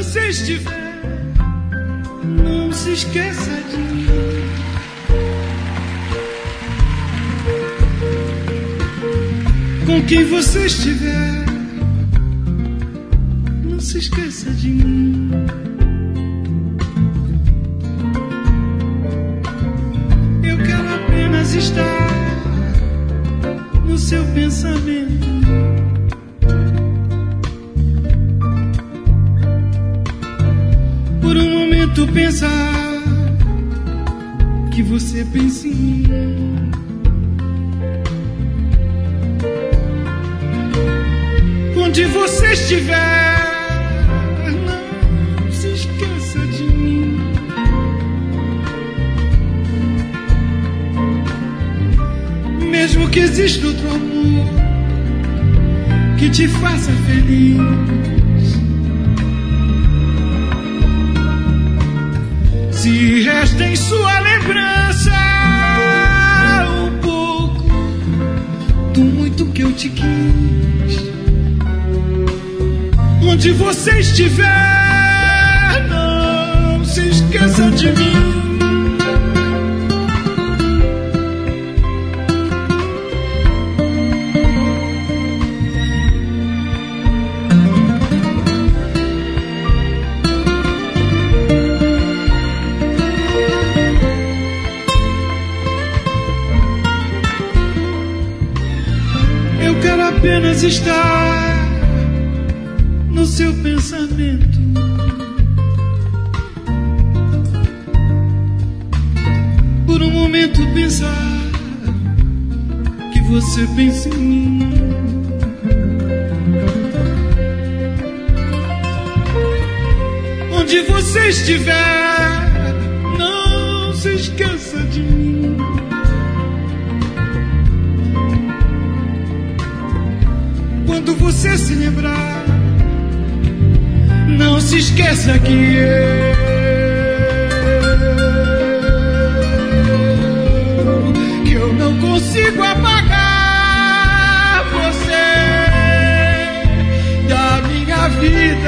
você estiver, não se esqueça de mim. Com quem você estiver, não se esqueça de mim. Eu quero apenas estar no seu pensamento. Por um momento pensar que você pensa em mim. Onde você estiver, não se esqueça de mim. Mesmo que exista outro amor que te faça feliz, se resta em sua lembrança um pouco do muito que eu te quis. Onde você estiver, não se esqueça de mim. Eu quero apenas estar no seu pensamento. Por um momento pensar que você pensa em mim. Onde você estiver, não se esqueça de mim. Quando você se lembrar, não se esqueça que eu não consigo apagar você da minha vida.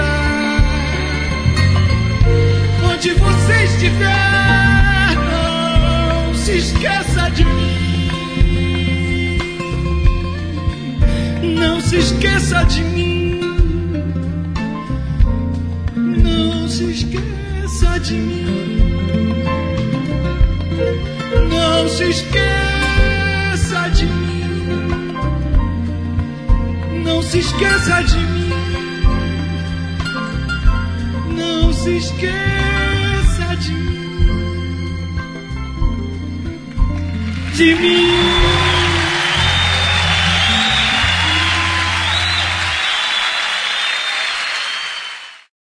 Onde você estiver, não se esqueça de mim. Não se esqueça de mim. Não se esqueça de mim. Não se esqueça de mim. Não se esqueça de mim. Não se esqueça de mim. De mim.